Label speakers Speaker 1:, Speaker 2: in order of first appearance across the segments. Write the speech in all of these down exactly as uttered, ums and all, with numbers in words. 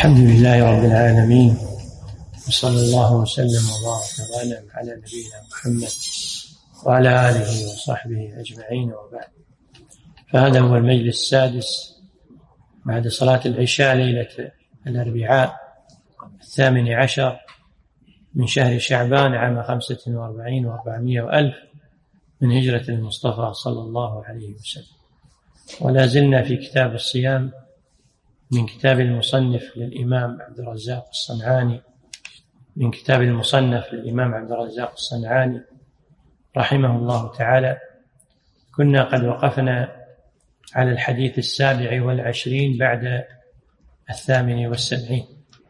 Speaker 1: الحمد لله رب العالمين، وصلى الله وسلم وبارك وانعم على نبينا محمد وعلى آله وصحبه أجمعين، وبعد. فهذا هو المجلس السادس بعد صلاة العشاء ليلة الأربعاء الثامن عشر من شهر شعبان عام خمسة وأربعين وأربعمائة وألف من هجرة المصطفى صلى الله عليه وسلم. ولا زلنا في كتاب الصيام من كتاب المصنف للإمام عبد الرزاق الصنعاني من كتاب المصنف للإمام عبد الرزاق الصنعاني رحمه الله تعالى. كنا قد وقفنا على الحديث السابع والعشرين بعد الثامن والسبعين،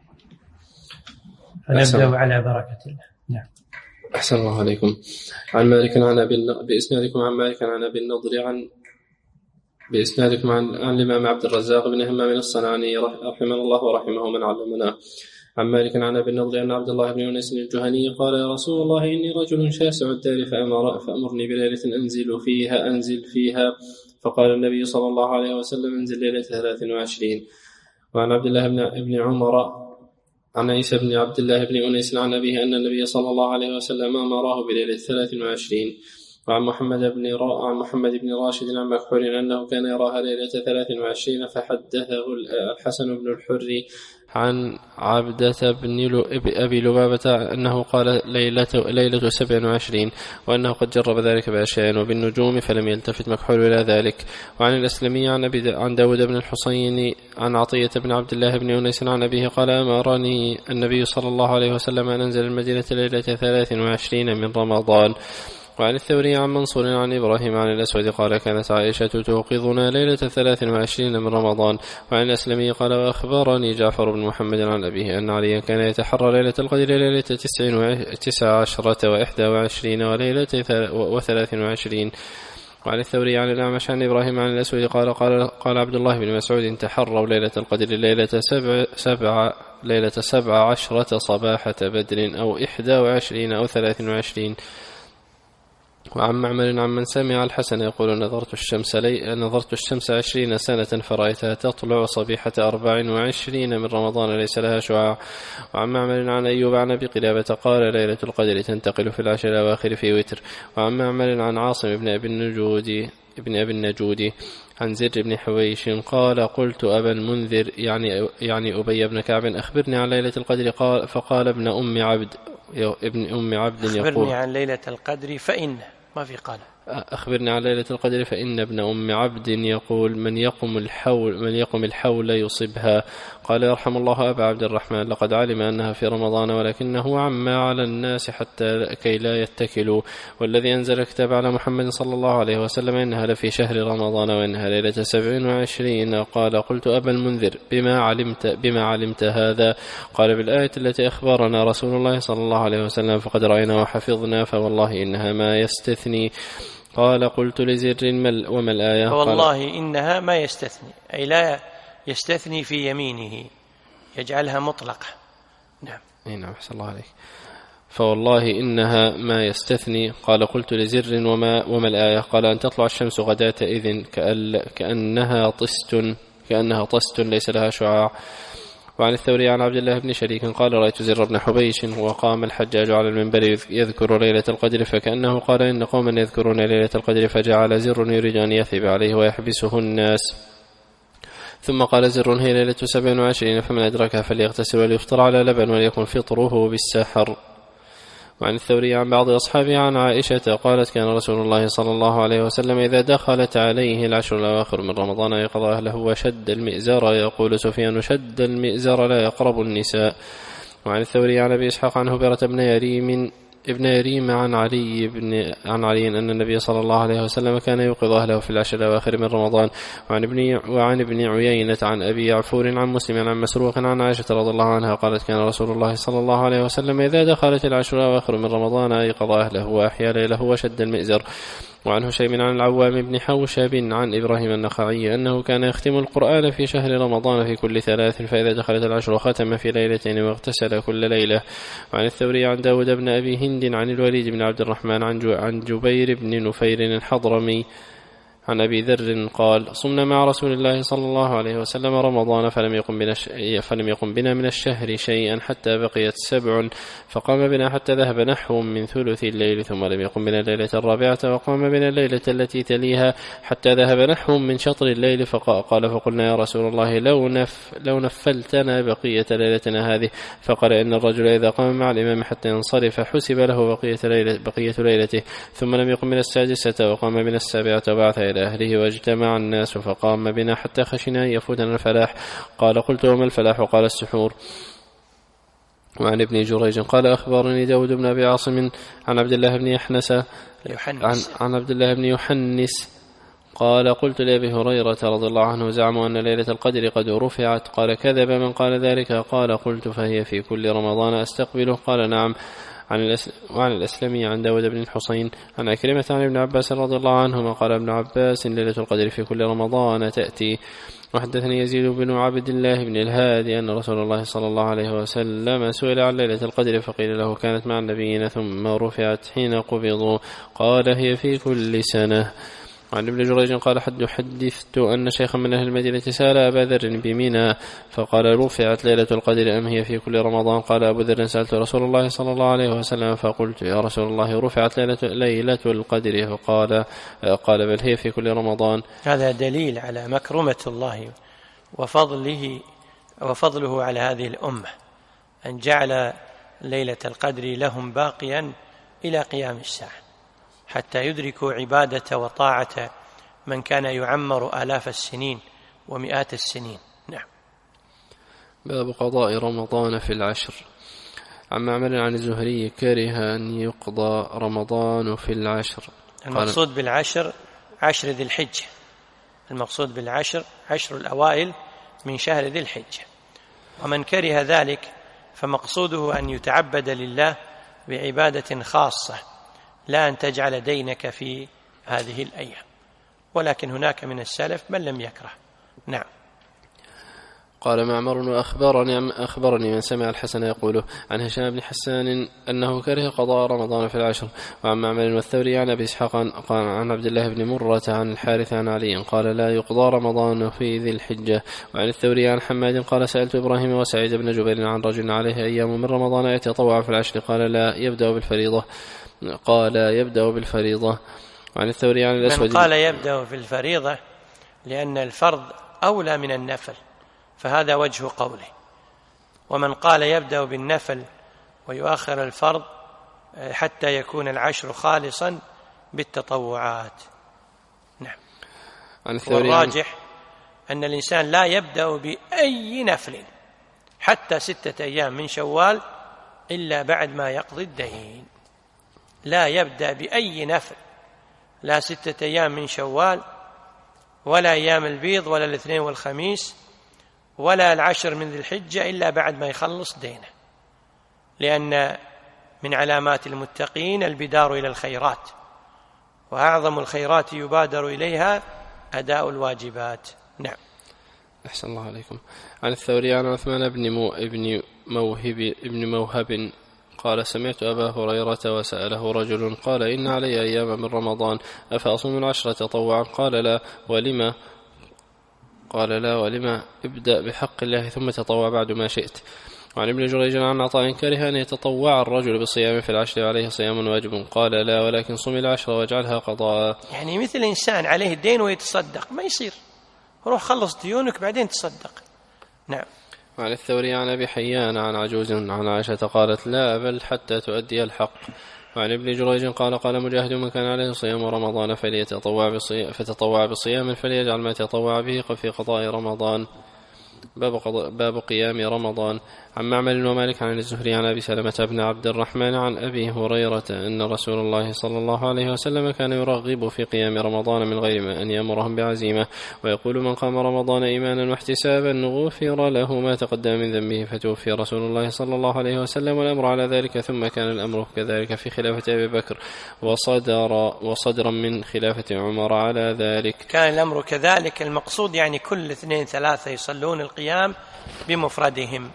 Speaker 1: فنبدأ على بركة الله. نعم.
Speaker 2: أحسن الله عليكم. عن مالك عن أبي بإسنادكم عن مالك عن أبي النضر عن بإسنادكم عن عن الإمام عبد الرزاق بن همام الصنعاني رحمه الله ورحمه من علمنا. عن مالك عن أبي النضر أن عبد الله بن يونس الجهني قال: يا رسول الله، إني رجل شاسع الدار فأمر فأمرني بليلة أنزل فيها أنزل فيها فقال النبي صلى الله عليه وسلم: انزل ليلة ثلاث وعشرين. وعن عبد الله بن عمر عن عيسى بن عبد الله بن أنيس عن أبيه أن النبي صلى الله عليه وسلم أمره بليلة ثلاث وعشرين. وعن محمد بن را... عن محمد بن راشد عن مكحول أنه كان يراها ليلة ثلاث وعشرين، فحدثه الحسن بن الحر عن عبدة بن أبي لبابة أنه قال ليلة, ليلة سبع وعشرين، وأنه قد جرب ذلك بأشياء وبالنجوم فلم يلتفت مكحول إلى ذلك. وعن الأسلمي عن, عن داود بن الحصين عن عطية بن عبد الله بن أنيس عن أبيه قال: أمرني النبي صلى الله عليه وسلم أن أنزل المدينة ليلة ثلاث وعشرين من رمضان. وعن الثوري عن منصور عن إبراهيم عن الأسود قال: كانت عائشة توقظنا ليلة ثلاث وعشرين من رمضان. وعن الأسلمي قال: وأخبرني جعفر بن محمد عن أبيه أن عليا كان يتحرى ليلة القدر ليلة تسع عشرة وإحدى وعشرين وليلة وثلاث وعشرين. وعن الثوري عن الأعمش عن إبراهيم عن الأسود قال قال, قال عبد الله بن مسعود: تحروا ليلة القدر ليلة سبع, سبع ليلة سبع عشرة صباحة بدر أو إحدى وعشرين أو ثلاث وعشرين. وعن معمر عن من سمع الحسن يقول: نظرت الشمس لي... نظرت الشمس عشرين سنة فرأيتها تطلع صبيحة أربع وعشرين من رمضان ليس لها شعاع. وعن معمر عن أيوب عن أبي قلابة قال: ليلة القدر تنتقل في العشر الأواخر في وتر. وعن معمر عن عاصم بن أبي النجود ابن أبي النجود عن زر بن حويش قال: قلت أبا المنذر يعني يعني أبي بن كعب أخبرني عن ليلة القدر قال فقال: ابن أم عبد ابن أم عبد يقول:
Speaker 1: أخبرني عن ليلة القدر فإن ما في قال
Speaker 2: أخبرني عن ليلة القدر فإن ابن أم عبد يقول: من يقم الحول من يقم الحول يصبها. قال: يرحم الله أبا عبد الرحمن، لقد علم أنها في رمضان ولكنه عما على الناس حتى كي لا يتكلوا، والذي أنزل الكتاب على محمد صلى الله عليه وسلم إنها لفي شهر رمضان وإنها ليلة سبع وعشرين. قال: قلت أبا المنذر بما علمت بما علمت هذا؟ قال: بالآية التي أخبرنا رسول الله صلى الله عليه وسلم فقد رأينا وحفظنا فوالله إنها ما يستثني. قال: قلت لزر مل وما الآية؟
Speaker 1: والله إنها ما يستثني، أي لا يستثني في يمينه، يجعلها مطلقة. نعم.
Speaker 2: نعم، أحسن الله عليك. فوالله إنها ما يستثني. قال: قلت لزر وما, وما الآية؟ قال: أن تطلع الشمس غداة إذن كأنها طست كأنها طست ليس لها شعاع. وعن الثوري عن عبد الله بن شريك قال: رأيت زر بن حبيش وقام الحجاج على المنبر يذكر ليلة القدر فكأنه قال: إن قوما يذكرون ليلة القدر فجعل زر يريد أن يثب عليه ويحبسه الناس. ثم قال زر: هي ليلة سبع وعشرين فمن أدركها فليغتسل وليفطر على لبن وليكن فطره بالسحر. وعن الثوري عن بعض أصحابه عن عائشة قالت: كان رسول الله صلى الله عليه وسلم إذا دخلت عليه العشر الأواخر من رمضان يقضى أهله وشد المئزر. يقول سفيان: شد المئزر لا يقرب النساء. وعن الثوري عن أبي إسحاق عن هبيرة بن يريم ابن يريم عن علي بن عن علي أن النبي صلى الله عليه وسلم كان يوقظ أهله في العشر الأواخر من رمضان. وعن ابن وعن ابن عيينة عن أبي عفور عن مسلم عن مسروق عن عائشة رضي الله عنها قالت: كان رسول الله صلى الله عليه وسلم إذا دخلت العشر الأواخر من رمضان أيقظ أهله وأحيا ليله وشد المئزر. وعن هشيم عن العوام بن حوشب عن إبراهيم النخعي أنه كان يختم القرآن في شهر رمضان في كل ثلاث، فإذا دخلت العشر ختم في ليلتين واغتسل كل ليلة. وعن الثوري عن داود بن أبي هند عن الوليد بن عبد الرحمن عن جبير بن نفير الحضرمي عن أبي ذر قال صمنا مع رسول الله صلى الله عليه وسلم رمضان فلم يقم بنا, فلم يقم بنا من الشهر شيئا حتى بقيت سبع فقام بنا حتى ذهب نحو من ثلث الليل ثم لم يقم بنا الليلة الرابعة وقام بنا الليلة التي تليها حتى ذهب نحو من شطر الليل فقال فقلنا يا رسول الله لو, نف لو نفلتنا بقية ليلتنا هذه فقال إن الرجل إذا قام مع الإمام حتى ينصرف حسب له بقية, ليلة بقية ليلته ثم لم يقم من السادسة وقام من السابعة وبعث إلى أهله واجتمع الناس فقام بنا حتى خشنا أن يفوتنا الفلاح قال قلت وما الفلاح قال السحور. وعن ابن جريج قال أخبرني داود بن أبي عاصم عن عبد الله بن يحنس عن, عن عبد الله بن يحنس قال قلت لأبي هريرة رضي الله عنه زعموا أن ليلة القدر قد رفعت قال كذب من قال ذلك قال قلت فهي في كل رمضان أستقبله قال نعم. عن وعن الأسلمي عن داود بن الحصين عن عكرمة عن ابن عباس رضي الله عنهما قال ابن عباس ليلة القدر في كل رمضان تأتي. وحدثني يزيد بن عبد الله بن الهادي أن رسول الله صلى الله عليه وسلم سئل عن ليلة القدر فقيل له كانت مع النبيين ثم رفعت حين قبضوا قال هي في كل سنة. عن ابن جريج قال حد حدثت أن شيخا من أهل المدينة سأل أبا ذر بمنى فقال رفعت ليلة القدر أم هي في كل رمضان قال أبو ذر سألت رسول الله صلى الله عليه وسلم فقلت يا رسول الله رفعت ليلة, ليلة القدر فقال قال بل هي في كل رمضان.
Speaker 1: هذا دليل على مكرمة الله وفضله وفضله على هذه الأمة أن جعل ليلة القدر لهم باقيا إلى قيام الساعة حتى يدركوا عبادة وطاعة من كان يعمر آلاف السنين ومئات السنين. نعم.
Speaker 2: باب قضاء رمضان في العشر. عن معمر عن الزهري كره أن يقضى رمضان في العشر.
Speaker 1: المقصود بالعشر عشر ذي الحجة، المقصود بالعشر عشر الأوائل من شهر ذي الحجة. ومن كره ذلك فمقصوده أن يتعبد لله بعبادة خاصة لا أن تجعل دينك في هذه الأيام، ولكن هناك من السلف من لم يكره. نعم.
Speaker 2: قال معمر وأخبرني أخبرني من سمع الحسن يقوله عن هشام بن حسان أنه كره قضاء رمضان في العشر. وعن معمر والثوري عن أبي إسحاق قال عن عبد الله بن مرة عن الحارث عن علي قال لا يقضى رمضان في ذي الحجة. وعن الثوري عن حماد قال سألت إبراهيم وسعيد بن جبير عن رجل عليه أيام من رمضان يتطوع في العشر قال لا يبدأ بالفريضة قال يبدأ بالفريضة. وعن الثوري عن الأسود
Speaker 1: من قال يبدأ بالفريضة لأن الفرض أولى من النفل فهذا وجه قوله، ومن قال يبدأ بالنفل ويؤخر الفرض حتى يكون العشر خالصا بالتطوعات. نعم. والراجح أن الإنسان لا يبدأ بأي نفل حتى ستة أيام من شوال إلا بعد ما يقضي الدين، لا يبدأ بأي نفل لا ستة أيام من شوال ولا أيام البيض ولا الاثنين والخميس ولا العشر من ذي الحجة إلا بعد ما يخلص دينه، لأن من علامات المتقين البدار إلى الخيرات، وأعظم الخيرات يبادر إليها أداء الواجبات. نعم.
Speaker 2: أحسن الله عليكم. عن الثوري عن عثمان بن مو ابن موهب ابن موهب قال سمعت أبا هريرة وسأله رجل قال إن علي أيام من رمضان أفأصوم العشرة تطوعا قال لا ولما قال لا ولما ابدأ بحق الله ثم تطوع بعد ما شئت. وعن ابن جريج عن عطاء كره أن يتطوع الرجل بالصيام في العشر عليه صيام واجب قال لا ولكن صم العشر واجعلها قضاء.
Speaker 1: يعني مثل إنسان عليه الدين ويتصدق ما يصير، روح خلص ديونك بعدين تصدق. نعم.
Speaker 2: وعن الثوري عن أبي حيان عن عجوز عن عائشة قالت لا بل حتى تؤدي الحق. وعن ابن جريج قال قال مجاهد من كان عليه صيام رمضان فليتطوع بصيام فتطوع بصيام فليجعل ما تطوع به في قضاء رمضان. باب, باب قيام رمضان. عن معمر ومالك عن الزهري عن أبي سلمة بن عبد الرحمن عن أبي هريرة أن رسول الله صلى الله عليه وسلم كان يرغب في قيام رمضان من غير أن يأمرهم بعزيمة ويقول من قام رمضان إيمانا واحتسابا غفر له ما تقدم من ذنبه فتوفي رسول الله صلى الله عليه وسلم والأمر على ذلك ثم كان الأمر كذلك في خلافة أبي بكر وصدر وصدرا من خلافة عمر على ذلك.
Speaker 1: كان الأمر كذلك المقصود يعني كل اثنين ثلاثة يصلون القيام بمفردهم،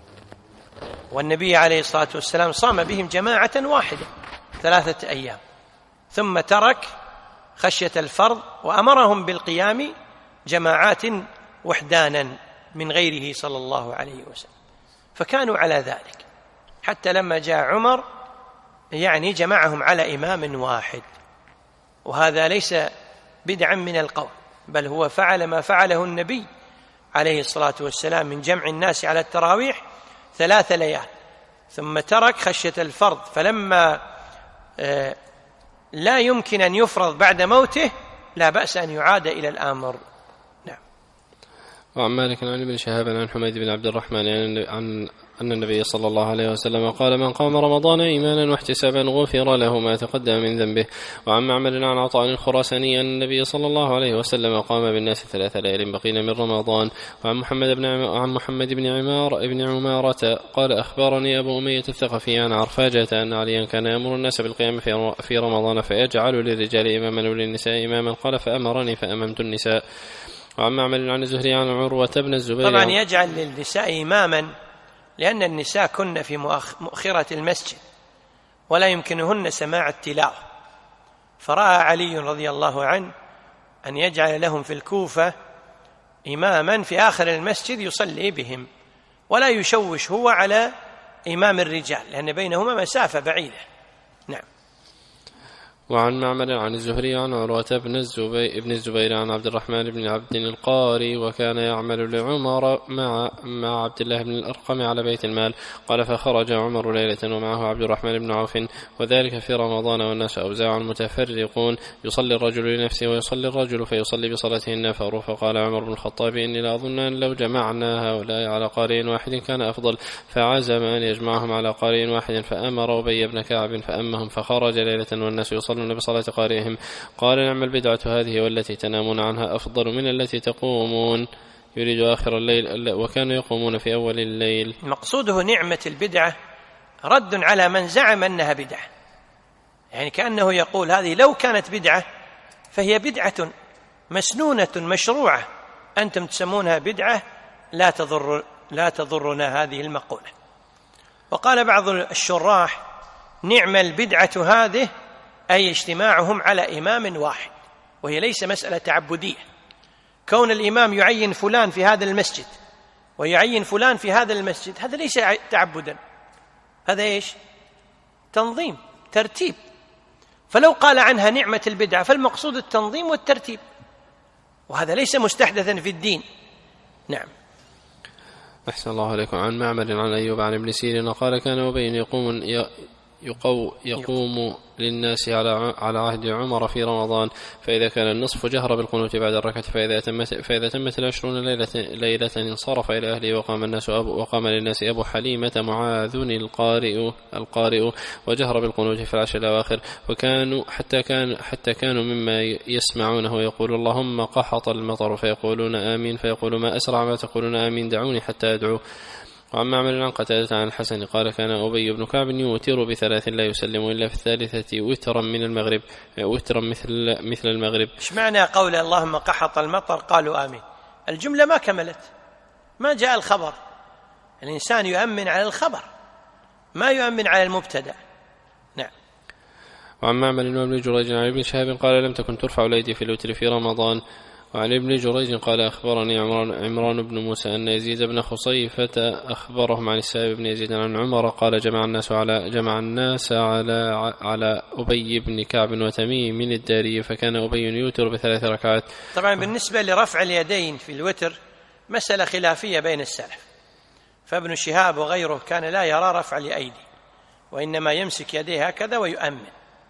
Speaker 1: والنبي عليه الصلاة والسلام صام بهم جماعة واحدة ثلاثة أيام ثم ترك خشية الفرض، وأمرهم بالقيام جماعات وحدانا من غيره صلى الله عليه وسلم، فكانوا على ذلك حتى لما جاء عمر يعني جمعهم على إمام واحد. وهذا ليس بدعا من القول، بل هو فعل ما فعله النبي عليه الصلاة والسلام من جمع الناس على التراويح ثلاث ليال، ثم ترك خشية الفرض، فلما لا يمكن أن يفرض بعد موته لا بأس أن يعاد إلى الأمر. نعم.
Speaker 2: وعن مالك عن ابن شهاب عن حميد بن عبد الرحمن عن أن النبي صلى الله عليه وسلم قال: من قام رمضان إيمانا واحتسابا غفر له ما تقدم من ذنبه. وعن معمر عن عطاء الخراساني أن النبي صلى الله عليه وسلم قام بالناس ثلاث ليال بقين من رمضان. وعن محمد بن عن محمد بن عمار بن عمارة قال: أخبرني أبو أمية الثقفي عن عرفاجة أن عليا كان يأمر الناس بالقيام في رمضان فيجعل للرجال إماما وللنساء إماما، قال: فأمرني فأممت النساء. وعن معمر عن الزهري عن عروة بن الزبير.
Speaker 1: طبعا يجعل للنساء إماما لأن النساء كن في مؤخرة المسجد ولا يمكنهن سماع التلاوة، فرأى علي رضي الله عنه أن يجعل لهم في الكوفة إماما في آخر المسجد يصلي بهم ولا يشوش هو على إمام الرجال لأن بينهما مسافة بعيدة. نعم.
Speaker 2: وعن معمر عن الزهري عن عروة بن الزبير, بن الزبير عن عبد الرحمن بن عبد القاري وكان يعمل لعمر مع, مع عبد الله بن الأرقم على بيت المال. قال: فخرج عمر ليلة ومعه عبد الرحمن بن عوف وذلك في رمضان والناس أوزاع متفرقون يصلي الرجل لنفسه ويصلي الرجل فيصلي بصلاته النفر. فقال عمر بن الخطاب: إني لا أظن أن لو جمعنا هؤلاء على قارئ واحد كان أفضل، فعزم أن يجمعهم على قارئ واحد فأمر أبي بن كعب فأمهم، فخرج ليلة والناس يصلون بصلاة قارئهم. قال: نعم البدعة هذه والتي تنامون عنها أفضل من التي تقومون، يريد آخر الليل وكانوا يقومون في أول الليل.
Speaker 1: مقصوده نعمة البدعة رد على من زعم أنها بدعة، يعني كأنه يقول هذه لو كانت بدعة فهي بدعة مسنونة مشروعة، أنتم تسمونها بدعة لا تضر لا تضرنا هذه المقولة. وقال بعض الشراح: نعم البدعة هذه أي اجتماعهم على إمام واحد، وهي ليس مسألة تعبدية. كون الإمام يعين فلان في هذا المسجد ويعين فلان في هذا المسجد هذا ليس تعبدا، هذا إيش؟ تنظيم، ترتيب. فلو قال عنها نعمة البدعة فالمقصود التنظيم والترتيب، وهذا ليس مستحدثا في الدين. نعم.
Speaker 2: أحسن الله عليكم. عن معمر عن أيوب عن ابن سيرين قال: كان أبي يقوم يقو يقوم للناس على على عهد عمر في رمضان، فإذا كان النصف جهر بالقنوت بعد الركعة، فإذا تمت فإذا تمت العشرون ليلة ليلة انصرف إلى أهله، وقام الناس أبو وقام للناس أبو حليمة معاذ القارئ القارئ وجهر بالقنوت في العشر الأواخر، وكانوا حتى كان حتى كانوا مما يسمعونه يقول: اللهم قحط المطر، فيقولون آمين، فيقول: ما أسرع ما تقولون آمين، دعوني حتى أدعو. وعن معمر عن قتادة عن الحسن قال: كان أبي بن كعب يوتر بثلاث لا يسلم إلا في الثالثة وترا من المغرب وترا مثل مثل المغرب.
Speaker 1: ايش معنى قول اللهم قحط المطر قالوا آمين؟ الجملة ما كملت، ما جاء الخبر. الإنسان يؤمن على الخبر ما يؤمن على المبتدأ. نعم.
Speaker 2: وعن معمر وابن جريج عن ابن شهاب قال: لم تكن ترفع الأيدي في الوتر في رمضان. وعن ابن جريج قال: أخبرني عمران, عمران بن موسى أن يزيد بن خصيفة أخبرهم عن السائب بن يزيد عن عمر قال: جمع الناس على جمع الناس على على أبي بن كعب وتميم من الداري، فكان أبي يوتر بثلاث ركعات.
Speaker 1: طبعا بالنسبة لرفع اليدين في الوتر مسألة خلافية بين السلف، فابن شهاب وغيره كان لا يرى رفع الأيدي، وإنما يمسك يديه هكذا ويؤمن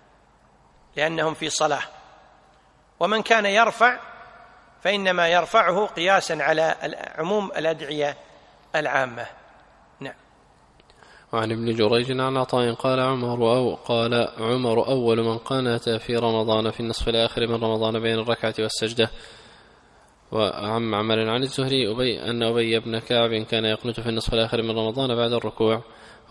Speaker 1: لأنهم في صلاة، ومن كان يرفع فإنما يرفعه قياسا على عموم الأدعية العامة. نعم.
Speaker 2: وعن ابن جريج عن عطاء قال عمر أو قال عمر أول من قنت في رمضان في النصف الآخر من رمضان بين الركعة والسجدة. وعن معمر عن الزهري أبي أن أبي بن كعب كان يقنت في النصف الآخر من رمضان بعد الركوع.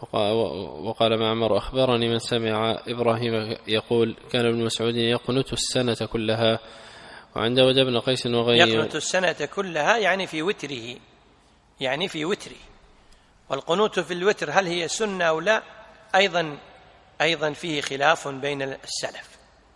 Speaker 2: وقال معمر: أخبرني من سمع إبراهيم يقول: كان ابن مسعود يقنت السنة كلها. وعند داود بن قيس وغيره
Speaker 1: يقنت السنة كلها يعني في وتره، يعني في وتره. والقنوت في الوتر هل هي سنة أو لا أيضا أيضا فيه خلاف بين السلف،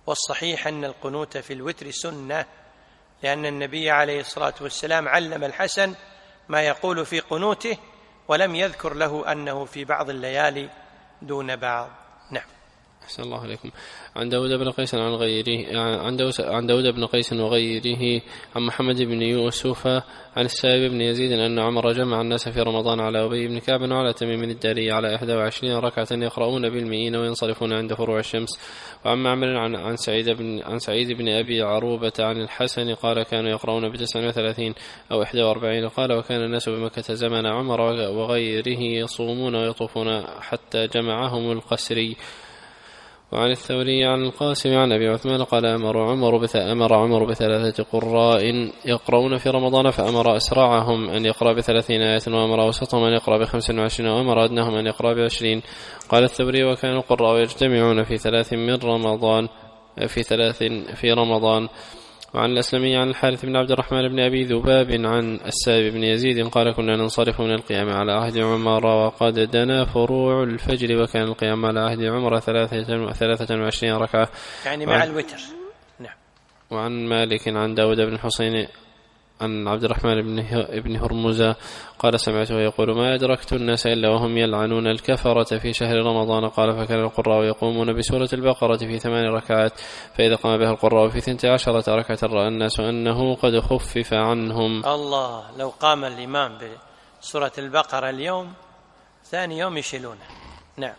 Speaker 1: والصحيح أن القنوت في الوتر سنة، لأن النبي عليه الصلاة والسلام علم الحسن ما يقول في قنوته ولم يذكر له أنه في بعض الليالي دون بعض. نعم.
Speaker 2: أحسن الله عليكم. عن داود بن قيس عن غيره عن داود, عن داود بن قيس وغيره عن محمد بن يوسف عن السائب بن يزيد أن عمر جمع الناس في رمضان على أبي بن كعب وعلى تميم الداري على إحدى وعشرين ركعة يقرؤون بالمئين وينصرفون عند فروع الشمس. وعن معمر عن, عن سعيد بن عن سعيد بن أبي عروبة عن الحسن قال كانوا يقرؤون بتسع وثلاثين أو إحدى وأربعين. قال وكان الناس بمكة زمن عمر وغيره يصومون ويطوفون حتى جمعهم القسري. وعن الثوري عن القاسم عن أبي عثمان قال أمر عمر, أمر عمر بثلاثة قراء يقرؤون في رمضان فأمر أسرعهم أن يقرأ بثلاثين آية وأمر أوسطهم أن يقرأ بخمس وعشرين وأمر أدناهم أن يقرأ بعشرين. قال الثوري وكان القراء يجتمعون في ثلاث من رمضان في ثلاث في رمضان. وعن الأسلمي عن الحارث بن عبد الرحمن بن أبي ذباب عن السائب بن يزيد قال كنا ننصرف من القيام على عهد عمر وقد دنا فروع الفجر وكان القيام على عهد عمر ثلاثة وعشرين ركعة
Speaker 1: يعني مع الوتر. نعم.
Speaker 2: وعن مالك عن داود بن حسين عن عبد الرحمن بن ابن هرمزة قال سمعته يقول ما أدركت الناس إلا وهم يلعنون الكفرة في شهر رمضان. قال فكان القراء يقومون بسورة البقرة في ثمان ركعات فإذا قام بها القراء في ثنتي عشرة ركعة رأى الناس أنه قد خفف عنهم.
Speaker 1: الله، لو قام الإمام بسورة البقرة اليوم ثاني يوم يشيلونه. نعم.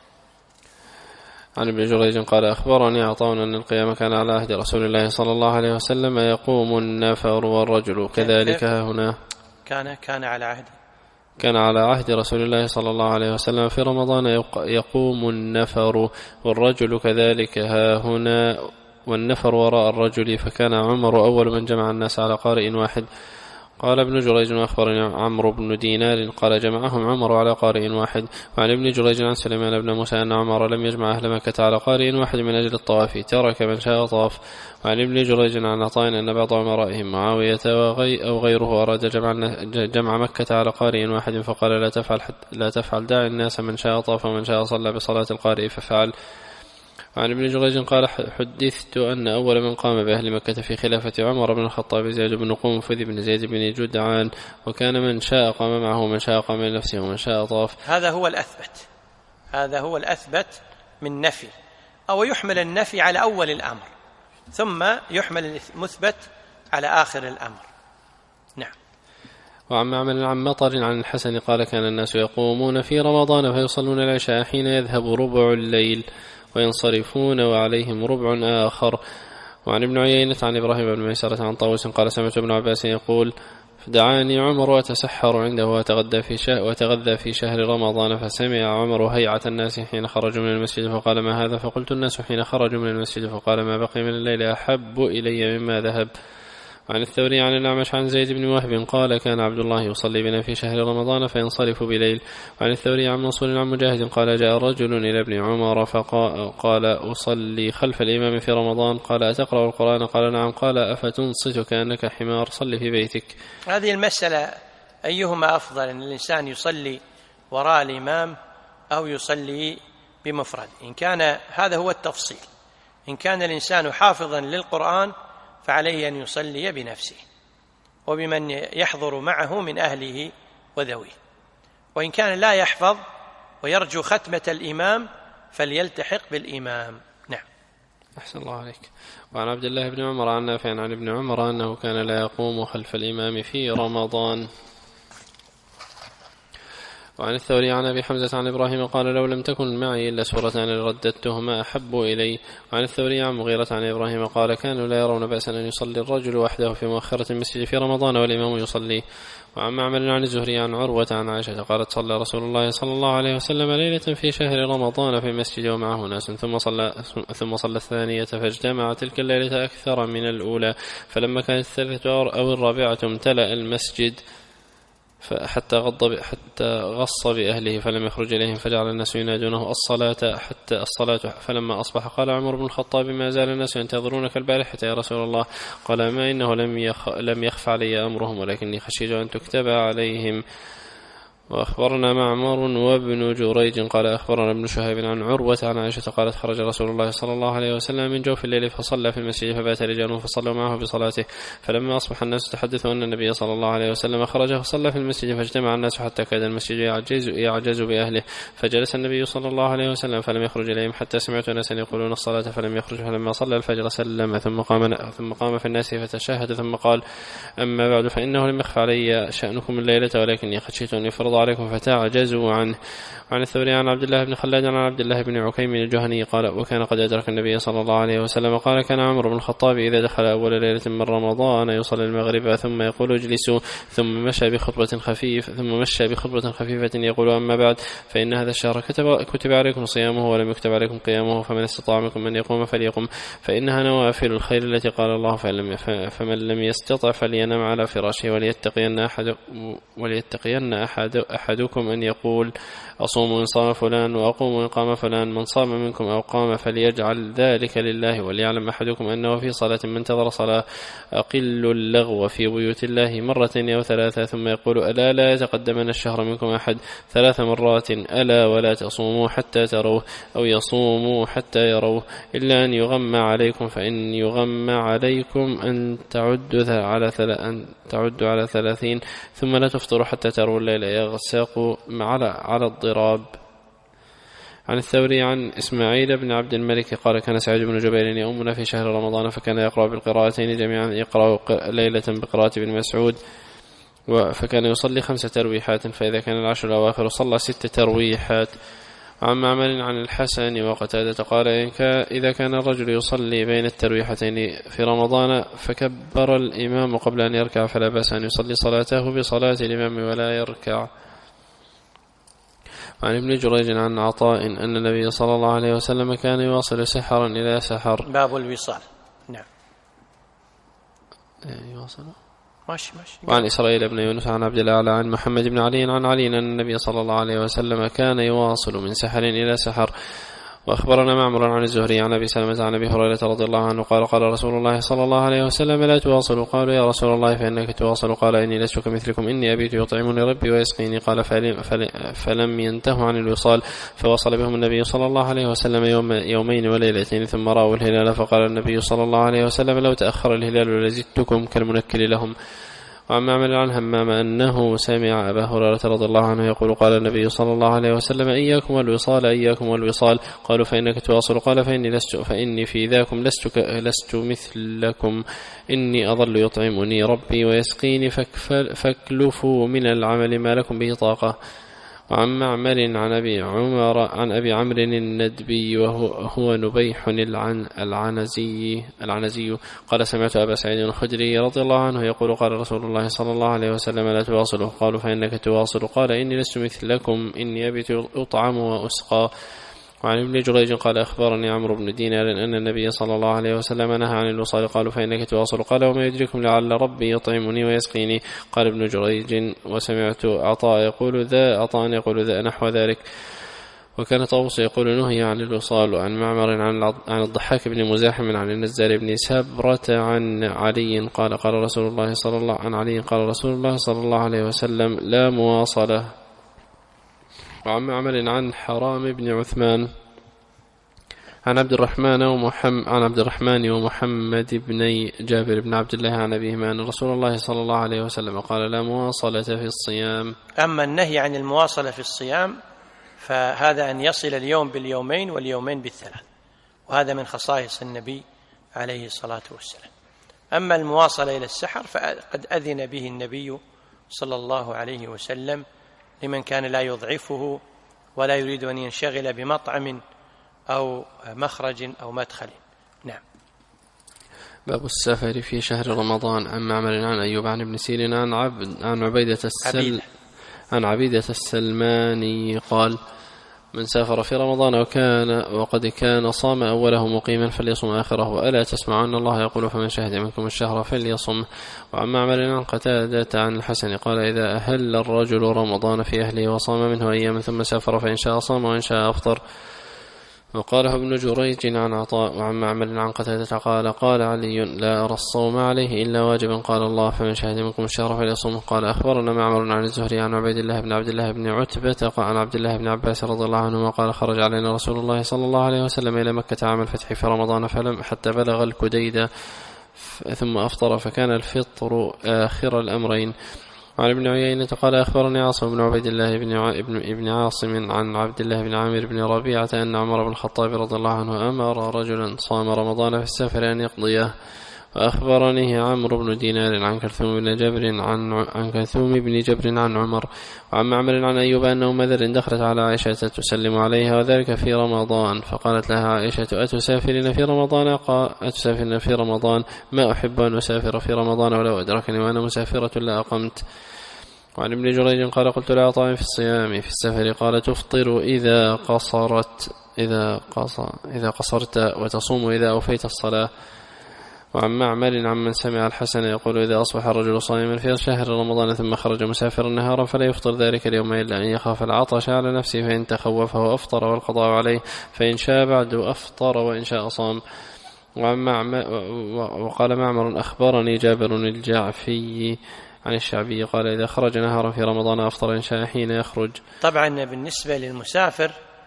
Speaker 2: عن ابن جريج قال أخبرني عطاء أن القيام كان على عهد رسول الله صلى الله عليه وسلم يقوم النفر والرجل كذلك هنا
Speaker 1: كان كان على عهد
Speaker 2: كان على عهد رسول الله صلى الله عليه وسلم في رمضان يقوم النفر والرجل كذلك ها هنا والنفر وراء الرجل فكان عمر أول من جمع الناس على قارئ واحد. قال ابن جريج وأخبرني عمرو بن دينار قال جمعهم عمر على قارئ واحد. وعن ابن جريج عن سليمان بن موسى أن عمر لم يجمع أهل مكة على قارئ واحد من أجل الطواف ترك من شاء طاف. وعن ابن جريج عن عطاء أن بعض عمرائهم معاوية أو غيره أراد جمع, جمع مكة على قارئ واحد فقال لا تفعل, لا تفعل داعي الناس من شاء طاف ومن شاء صلى بصلاة القارئ ففعل. وعن ابن جريج قال حدثت أن أول من قام بأهل مكة في خلافة عمر بن الخطاب زيد بن قنفذ بن زيد بن جدعان وكان من شاء قام معه ومن شاء قام لنفسه ومن شاء طاف.
Speaker 1: هذا هو الأثبت هذا هو الأثبت من نفي، أو يحمل النفي على أول الأمر ثم يحمل المثبت على آخر الأمر. نعم.
Speaker 2: وعن معمر عن مطر عن الحسن قال كان الناس يقومون في رمضان فيصلون العشاء حين يذهب ربع الليل وينصرفون وعليهم ربع آخر. وعن ابن عيينة عن إبراهيم بن ميسرة عن طاووس قال سمعت ابن عباس يقول فدعاني عمر وأتسحر عنده وتغدى في شهر, وتغذى في شهر رمضان فسمع عمر هيعة الناس حين خرجوا من المسجد فقال ما هذا؟ فقلت الناس حين خرجوا من المسجد فقال ما بقي من الليل أحب إلي مما ذهب. وعن الثوري عن الأعمش عن زيد بن وهب قال كان عبد الله يصلي بنا في شهر رمضان فينصرف بليل. وعن الثوري عن منصور عن مجاهد قال جاء رجل إلى ابن عمر فقال أصلي خلف الإمام في رمضان قال أتقرأ القرآن؟ قال نعم. قال أفتنصت كأنك حمار صلي في بيتك.
Speaker 1: هذه المسألة أيهما أفضل، أن الإنسان يصلي وراء الإمام أو يصلي بمفرد؟ إن كان هذا هو التفصيل، إن كان الإنسان حافظا للقرآن فعليه أن يصلي بنفسه وبمن يحضر معه من أهله وذويه، وإن كان لا يحفظ ويرجو ختمة الإمام فليلتحق بالإمام. نعم.
Speaker 2: أحسن الله عليك. وعن عبد الله بن عمر عن نافع عن ابن عمر أنه كان لا يقوم خلف الإمام في رمضان. وعن الثوري عن أبي حمزة عن إبراهيم قال لو لم تكن معي إلا سورتان لرددتهما أحب إلي. وعن الثوري عن مغيرة عن إبراهيم قال كانوا لا يرون بأسا أن يصلي الرجل وحده في مؤخرة المسجد في رمضان والإمام يصلي. وعن معمر عن الزهري عن عروة عن عائشة قالت صلى رسول الله صلى الله عليه وسلم ليلة في شهر رمضان في المسجد ومعه ناس ثم صلى ثم صلى الثانية فاجتمع تلك الليلة أكثر من الأولى فلما كانت الثالثة أو الرابعة امتلأ المسجد حتى غض حتى غص بأهله فلم يخرج إليهم فجعل الناس ينادونه الصلاة حتى الصلاة. فلما أصبح قال عمر بن الخطاب ما زال الناس ينتظرونك البارحة يا رسول الله؟ قال ما إنه لم يخ لم يخف علي أمرهم ولكني خشيت أن تكتب عليهم. وأخبرنا معمر وابن جريج قال أخبرنا ابن شهاب عن عروة عن عائشة قالت خرج رسول الله صلى الله عليه وسلم من جوف الليل فصلى في المسجد فبات رجال فصلوا معه بصلاته فلما أصبح الناس تحدثوا أن النبي صلى الله عليه وسلم خرج فصلى في المسجد فاجتمع الناس حتى كاد المسجد يعجز, يعجز بأهله فجلس النبي صلى الله عليه وسلم فلم يخرج إليهم حتى سمعت ناسا يقولون الصلاة فلم يخرج فلما صلى الفجر سلم ثم قام, ثم قام في الناس فتشهد ثم قال أما بعد فإنه لم يخف علي شأنكم الليلة ولكني خشيت أن يفرض عليكم فتعجزوا عنه. عن الثوري عن عبد الله بن خلاد عن عبد الله بن عكيم الجهني قال وكان قد أدرك النبي صلى الله عليه وسلم قال كان عمرو بن الخطاب إذا دخل أول ليلة من رمضان يصلي المغرب ثم يقول اجلسوا ثم مشى بخطبة خفيف ثم مشى بخطبة خفيفة يقول أما بعد فإن هذا الشهر كتب, كتب عليكم صيامه ولم يكتب عليكم قيامه فمن استطاع منكم من يقوم فليقم فإنها نوافل الخير التي قال الله فمن لم يستطع فلينام على فراشه وليتقين أحد وليتقين أحد أحدكم أن يقول أصوم إن صام فلان وأقوم إن قام فلان من صام منكم أو قام فليجعل ذلك لله وليعلم أحدكم أنه في صلاة من انتظر صلاة أقل اللغو في بيوت الله مرتين أو ثلاثة ثم يقول ألا لا يتقدمن الشهر منكم أحد ثلاث مرات ألا ولا تصوموا حتى تروه أو يصوموا حتى يروه إلا أن يغم عليكم فإن يغم عليكم أن تعدوا على أن تعدوا على ثلاثين ثم لا تفطروا حتى تروا الليل يغسق على على الضراب. عن الثوري عن إسماعيل بن عبد الملك قال كان سعيد بن جبير يؤمنا في شهر رمضان فكان يقرأ بالقراءتين جميعا يقرأ ليلة بقراءة ابن مسعود فكان يصلي خمس ترويحات فإذا كان العشر الأواخر صلى ست ترويحات. عن معمر عن الحسن وقتادة قال إذا كان الرجل يصلي بين الترويحتين في رمضان فكبر الإمام قبل أن يركع فلا بأس أن يصلي صلاته بصلاة الإمام ولا يركع. عن ابن جريج عن عطاء أن النبي صلى الله عليه وسلم كان يواصل سحرا إلى سحر.
Speaker 1: باب الوصال. نعم
Speaker 2: يواصل
Speaker 1: ماشي ماشي.
Speaker 2: وعن إسرائيل بن يونس عن عبد الله عن محمد بن علي عن علي أن النبي صلى الله عليه وسلم كان يواصل من سحر إلى سحر. وأخبرنا معمر عن الزهري عن أبي سلمة عن أبي هريرة رضي الله عنه قال قال رسول الله صلى الله عليه وسلم لا تواصلوا قالوا يا رسول الله فإنك تواصل قال إني لست كمثلكم إني أبيت يطعمني ربي ويسقيني قال فلم ينتهوا عن الوصال فوصل بهم النبي صلى الله عليه وسلم يوم يومين وليلتين ثم رأوا الهلال فقال النبي صلى الله عليه وسلم لو تأخر الهلال لزدتكم كالمنكل لهم. وعن معمر عن همام أنه سمع أبا هريرة رضي الله عنه يقول قال النبي صلى الله عليه وسلم إياكم والوصال إياكم والوصال قالوا فإنك تواصل قال فإني لست فإني في ذاكم لست لست مثلكم إني أظل يطعمني ربي ويسقيني فاكلفوا من العمل ما لكم به طاقة. وعن معمر عن أبي عمر عن أبي عمرو الندبي وهو هو نبيح العن العنزي العنزي قال سمعت أبا سعيد الخدري رضي الله عنه يقول قال رسول الله صلى الله عليه وسلم لا تواصلوا قالوا فإنك تواصل قال إني لست مثلكم إني أبيت أطعم وأسقى. وعن ابن جريج قال أخبرني عمرو بن دينار أن النبي صلى الله عليه وسلم نهى عن الوصال قالوا فإنك تواصل قال وما يدركم لعل ربي يطعمني ويسقيني قال ابن جريج وسمعت عطاء يقول ذا عطاء يقول ذا نحو ذلك. وكان طاووس يقول نهي عن الوصال. وعن معمر عن الضحاك بن مزاحم عن النزار بن سبرة عن علي قال قال رسول الله صلى الله عن علي قال رسول الله صلى الله عليه وسلم لا مواصلة. وعن معمر عن حرام بن عثمان عن عبد الرحمن ومحمد عن عبد الرحمن ومحمد بن جابر بن عبد الله عن أبيهما أن رسول الله صلى الله عليه وسلم قال لا مواصلة في الصيام.
Speaker 1: أما النهي عن المواصلة في الصيام فهذا أن يصل اليوم باليومين واليومين بالثلاث وهذا من خصائص النبي عليه الصلاة والسلام. أما المواصلة إلى السحر فقد أذن به النبي صلى الله عليه وسلم لمن كان لا يضعفه ولا يريد أن ينشغل بمطعم أو مخرج أو مدخل. نعم.
Speaker 2: باب السفر في شهر رمضان. عن معمر عن أيوب عن ابن سيرين عن عبد عن عبيدة السل عن عبيدة السلماني قال من سافر في رمضان وكان وقد كان صام أوله مقيما فليصم آخره ألا تسمع أن الله يقول فمن شهد منكم الشهر فليصم. وعن معمر عن قتادة عن الحسن قال إذا أهل الرجل رمضان في أهله وصام منه أياما ثم سافر فإن شاء صام وإن شاء أفطر. وقاله ابن جريج عن عطاء وعن معمر عن قتادة قال قال علي لا أرى الصوم عليه إلا واجبا قال الله فمن شهد منكم الشهر فليصوم. قال أخبرنا معمر عن الزهري عن عبيد الله بن عبد الله بن عتبة عن عبد الله بن عباس رضي الله عنهما قال خرج علينا رسول الله صلى الله عليه وسلم إلى مكة عام الفتح في رمضان فلم حتى بلغ الكديد ثم أفطر فكان الفطر آخر الأمرين. عن ابن عيينة قال أخبرني عاصم بن عبيد الله بن ابن عاصم عن عبد الله بن عامر بن ربيعة أن عمر بن الخطاب رضي الله عنه أمر رجلا صام رمضان في السفر أن يقضيه. وأخبرني عمرو بن دينار عن كلثوم بن جبر عن عن كلثوم بن جبر عن عمر وعن معمر عن أيوب أنه مذر دخلت على عائشة تسلم عليها وذلك في رمضان فقالت لها عائشة أتسافرين في رمضان أتسافرين في رمضان ما أحب أن أسافر في رمضان ولو أدركني وأنا مسافرة لا أقمت. وعن ابن جريج قال قلت لعطاء في الصيام في السفر قال تفطر إذا قصرت إذا قصر إذا قصرت وتصوم إذا أوفيت الصلاة. وعن معمر عمن سمع الحسن يقول إذا أصبح الرجل صائما في شهر رمضان ثم خرج مسافرا نهارا فلا يفطر ذلك اليوم إلا أن يخاف العطش على نفسه فإن تخوفه أفطر والقضاء عليه فإن شاء بعد أفطر وإن شاء صام. وعن معمر وقال معمر أخبرني جابر الجعفي عن الشعبي قال إذا خرج نهارا في رمضان أفطر إن شاء حين يخرج.
Speaker 1: طبعا بالنسبة للمسافر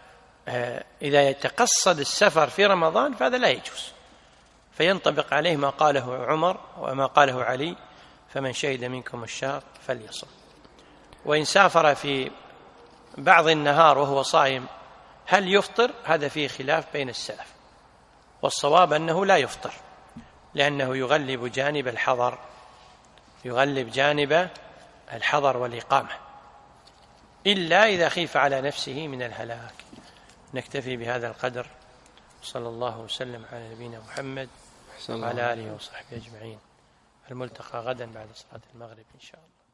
Speaker 1: إذا يتقصد السفر في رمضان فهذا لا يجوز فينطبق عليه ما قاله عمر وما قاله علي فمن شهد منكم الشهر فليصم. وإن سافر في بعض النهار وهو صائم هل يفطر؟ هذا فيه خلاف بين السلف والصواب أنه لا يفطر لأنه يغلب جانب الحضر يغلب جانب الحضر والإقامة إلا إذا خيف على نفسه من الهلاك. نكتفي بهذا القدر صلى الله وسلم على نبينا محمد وعلى آله وصحبه أجمعين. الملتقى غدا بعد صلاة المغرب إن شاء الله.